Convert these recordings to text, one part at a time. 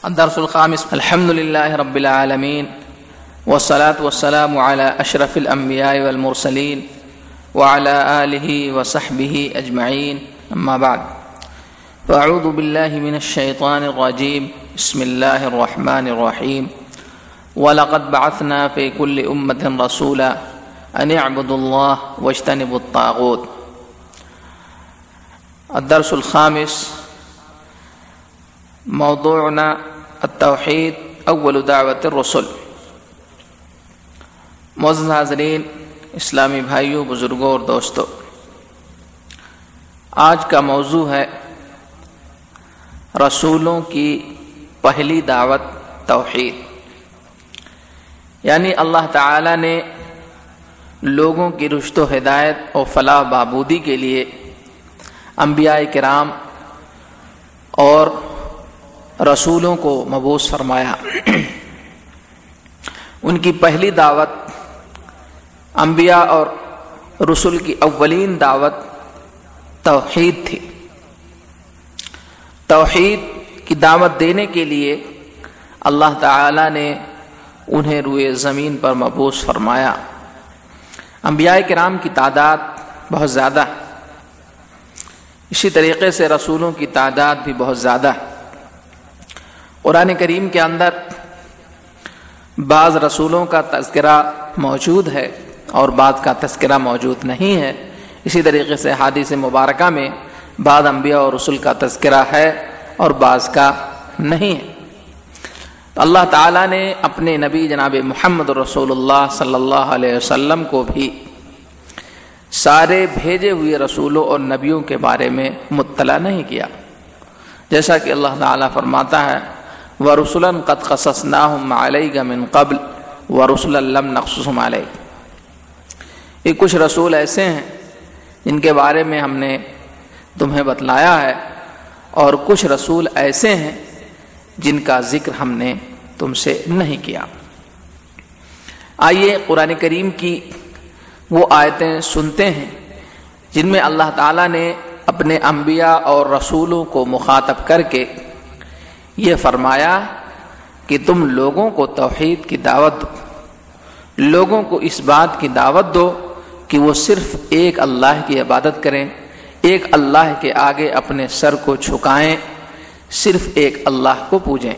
الدرس الخامس الحمد لله رب العالمين والصلاة والسلام على أشرف الأنبياء والمرسلين وعلى آله وصحبه أجمعين أما بعد فأعوذ بالله من الشيطان الرجيم بسم الله الرحمن الرحيم ولقد بعثنا في كل أمة رسولا أن اعبدوا الله واجتنبوا الطاغوت. الدرس الخامس موضوعنا التوحید اول دعوت الرسل. معزز حاضرین، اسلامی بھائیوں، بزرگوں اور دوستوں، آج کا موضوع ہے رسولوں کی پہلی دعوت توحید. یعنی اللہ تعالی نے لوگوں کی رشد و ہدایت اور فلاح و بہبودی کے لیے انبیاء کرام اور رسولوں کو مبعوث فرمایا. ان کی پہلی دعوت، انبیاء اور رسول کی اولین دعوت توحید تھی. توحید کی دعوت دینے کے لیے اللہ تعالی نے انہیں روئے زمین پر مبعوث فرمایا. انبیاء کرام کی تعداد بہت زیادہ، اسی طریقے سے رسولوں کی تعداد بھی بہت زیادہ. قرآن کریم کے اندر بعض رسولوں کا تذکرہ موجود ہے اور بعض کا تذکرہ موجود نہیں ہے. اسی طریقے سے احادیث مبارکہ میں بعض انبیاء اور رسول کا تذکرہ ہے اور بعض کا نہیں ہے. تو اللہ تعالیٰ نے اپنے نبی جناب محمد رسول اللہ صلی اللہ علیہ وسلم کو بھی سارے بھیجے ہوئے رسولوں اور نبیوں کے بارے میں مطلع نہیں کیا، جیسا کہ اللہ تعالیٰ فرماتا ہے وَرُسُلًا قَدْ قَصَصْنَاهُمْ عَلَيْكَ مِنْ قَبْلِ وَرُسُلًا لَمْ نَقْصُصْهُمْ عَلَيْكَ. یہ کچھ رسول ایسے ہیں جن کے بارے میں ہم نے تمہیں بتلایا ہے، اور کچھ رسول ایسے ہیں جن کا ذکر ہم نے تم سے نہیں کیا. آئیے قرآن کریم کی وہ آیتیں سنتے ہیں جن میں اللہ تعالیٰ نے اپنے انبیاء اور رسولوں کو مخاطب کر کے یہ فرمایا کہ تم لوگوں کو توحید کی دعوت دو، لوگوں کو اس بات کی دعوت دو کہ وہ صرف ایک اللہ کی عبادت کریں، ایک اللہ کے آگے اپنے سر کو جھکائیں، صرف ایک اللہ کو پوجیں.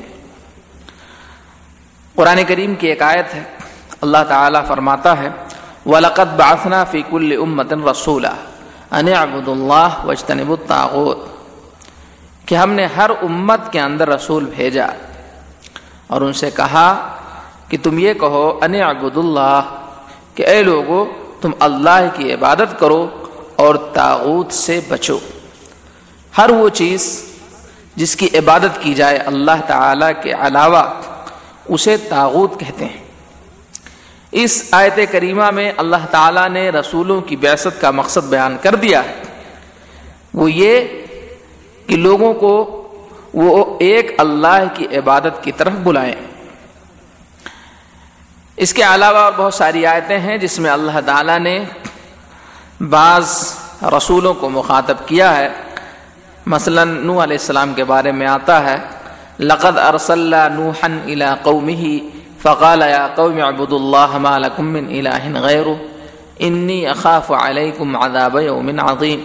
قرآن کریم کی ایک آیت ہے، اللہ تعالیٰ فرماتا ہے وَلَقَدْ بَعَثْنَا فِي كُلِّ أُمَّةٍ رَسُولًا أَنِ اعْبُدُوا اللَّهَ وَاجْتَنِبُوا الطَّاغُوتَ، کہ ہم نے ہر امت کے اندر رسول بھیجا اور ان سے کہا کہ تم یہ کہو ان اعبدوا اللہ، کہ اے لوگو تم اللہ کی عبادت کرو اور طاغوت سے بچو. ہر وہ چیز جس کی عبادت کی جائے اللہ تعالی کے علاوہ اسے طاغوت کہتے ہیں. اس آیت کریمہ میں اللہ تعالی نے رسولوں کی بعثت کا مقصد بیان کر دیا ہے، وہ یہ کہ لوگوں کو وہ ایک اللہ کی عبادت کی طرف بلائیں. اس کے علاوہ اور بہت ساری آیتیں ہیں جس میں اللہ تعالیٰ نے بعض رسولوں کو مخاطب کیا ہے. مثلا نوح علیہ السلام کے بارے میں آتا ہے لَقَدْ أَرْسَلْنَا نُوحًا إِلَىٰ قَوْمِهِ فَقَالَ يَا قَوْمِ اعْبُدُوا اللَّهَ مَا لَكُم مِّنْ إِلَٰهٍ غَيْرُهُ إِنِّي أَخَافُ عَلَيْكُمْ عَذَابَ يَوْمٍ عَظِيمٍ.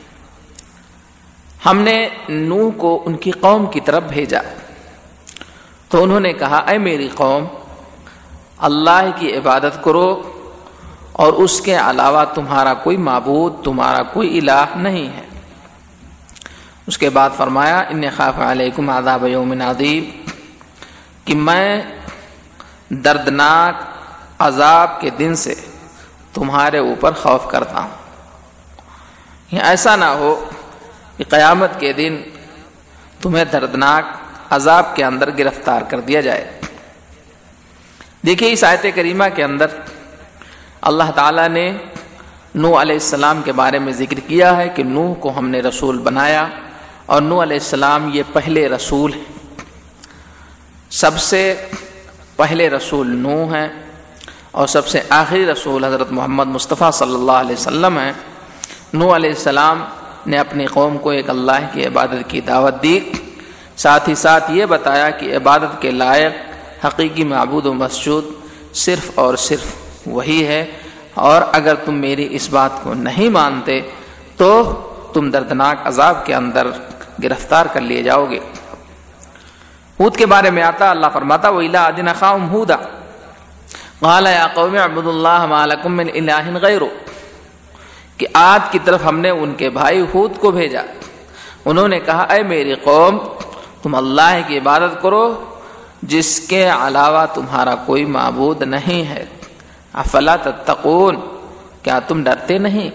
ہم نے نوح کو ان کی قوم کی طرف بھیجا تو انہوں نے کہا اے میری قوم، اللہ کی عبادت کرو اور اس کے علاوہ تمہارا کوئی معبود، تمہارا کوئی الہ نہیں ہے. اس کے بعد فرمایا انی خاف علیکم عذاب یوم عظیم، کہ میں دردناک عذاب کے دن سے تمہارے اوپر خوف کرتا ہوں. یہ ایسا نہ ہو کہ قیامت کے دن تمہیں دردناک عذاب کے اندر گرفتار کر دیا جائے. دیکھیے اس آیت کریمہ کے اندر اللہ تعالیٰ نے نوح علیہ السلام کے بارے میں ذکر کیا ہے کہ نوح کو ہم نے رسول بنایا، اور نوح علیہ السلام یہ پہلے رسول ہیں. سب سے پہلے رسول نوح ہیں اور سب سے آخری رسول حضرت محمد مصطفیٰ صلی اللہ علیہ وسلم ہیں. نوح علیہ السلام نے اپنی قوم کو ایک اللہ کی عبادت کی دعوت دی. ساتھ ہی ساتھ یہ بتایا کہ عبادت کے لائق حقیقی معبود و مسجود صرف اور صرف وہی ہے، اور اگر تم میری اس بات کو نہیں مانتے تو تم دردناک عذاب کے اندر گرفتار کر لیے جاؤ گے۔ ہود کے بارے میں آتا، اللہ فرماتا وَإِلَىٰ عَادٍ أَخَاهُمْ هُودًا قَالَ يَا قَوْمِ اعْبُدُوا اللَّهَ مَا لَكُم مِّنْ إِلَٰهٍ غَيْرُهُ کہ عاد کی طرف ہم نے ان کے بھائی ہود کو بھیجا، انہوں نے کہا اے میری قوم تم اللہ کی عبادت کرو جس کے علاوہ تمہارا کوئی معبود نہیں ہے، افلا تتقون کیا تم ڈرتے نہیں۔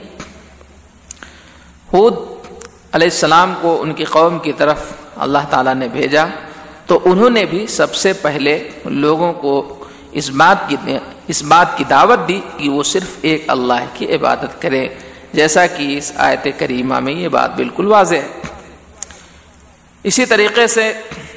ہود علیہ السلام کو ان کی قوم کی طرف اللہ تعالیٰ نے بھیجا تو انہوں نے بھی سب سے پہلے لوگوں کو اس بات کی دعوت دی کہ وہ صرف ایک اللہ کی عبادت کریں، جیسا کہ اس آیت کریمہ میں یہ بات بالکل واضح ہے۔ اسی طریقے سے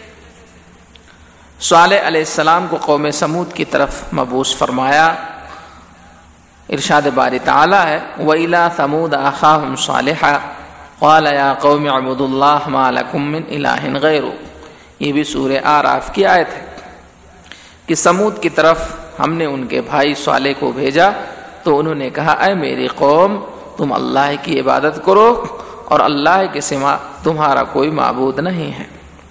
صالح علیہ السلام کو قوم سمود کی طرف مبعوث فرمایا، ارشاد باری تعالیٰ ہے وَإِلَىٰ ثَمُودَ أَخَاهُمْ صَالِحًا قَالَ يَا قَوْمِ اعْبُدُوا اللَّهَ مَا لَكُم مِّنْ إِلَٰهٍ غَيْرُهُ یہ بھی سورہ اعراف کی آیت ہے کہ سمود کی طرف ہم نے ان کے بھائی صالح کو بھیجا تو انہوں نے کہا اے میری قوم تم اللہ کی عبادت کرو اور اللہ کے سوا تمہارا کوئی معبود نہیں ہے۔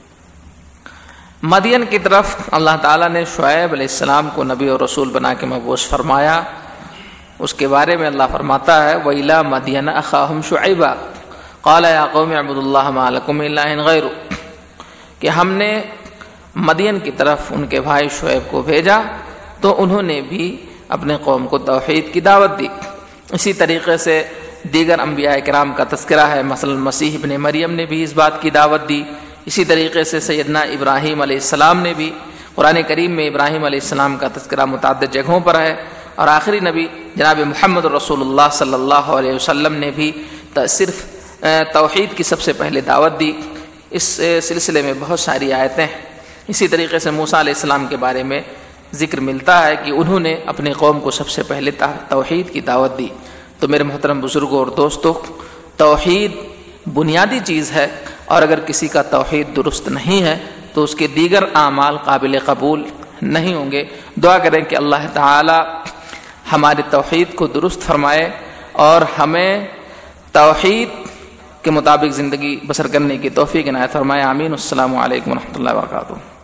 مدین کی طرف اللہ تعالیٰ نے شعیب علیہ السلام کو نبی اور رسول بنا کے مبعوث فرمایا، اس کے بارے میں اللہ فرماتا ہے وَإِلَىٰ مَدْيَنَ أَخَاهُمْ شُعَيْبًا قَالَ يَا قَوْمِ اعْبُدُوا اللَّهَ مَا لَكُم مِّنْ إِلَٰهٍ غَيْرُهُ کہ ہم نے مدین کی طرف ان کے بھائی شعیب کو بھیجا تو انہوں نے بھی اپنے قوم کو توحید کی دعوت دی۔ اسی طریقے سے دیگر انبیاء کرام کا تذکرہ ہے، مثلا مسیح ابن مریم نے بھی اس بات کی دعوت دی۔ اسی طریقے سے سیدنا ابراہیم علیہ السلام نے بھی، قرآن کریم میں ابراہیم علیہ السلام کا تذکرہ متعدد جگہوں پر ہے، اور آخری نبی جناب محمد رسول اللہ صلی اللہ علیہ وسلم نے بھی صرف توحید کی سب سے پہلے دعوت دی۔ اس سلسلے میں بہت ساری آیتیں ہیں۔ اسی طریقے سے موسیٰ علیہ السلام کے بارے میں ذکر ملتا ہے کہ انہوں نے اپنے قوم کو سب سے پہلے توحید کی دعوت دی۔ تو میرے محترم بزرگوں اور دوستوں، توحید بنیادی چیز ہے، اور اگر کسی کا توحید درست نہیں ہے تو اس کے دیگر اعمال قابل قبول نہیں ہوں گے۔ دعا کریں کہ اللہ تعالی ہمارے توحید کو درست فرمائے اور ہمیں توحید کے مطابق زندگی بسر کرنے کی توفیق عنایت فرمائے۔ آمین۔ السلام علیکم ورحمۃ اللہ وبرکاتہ۔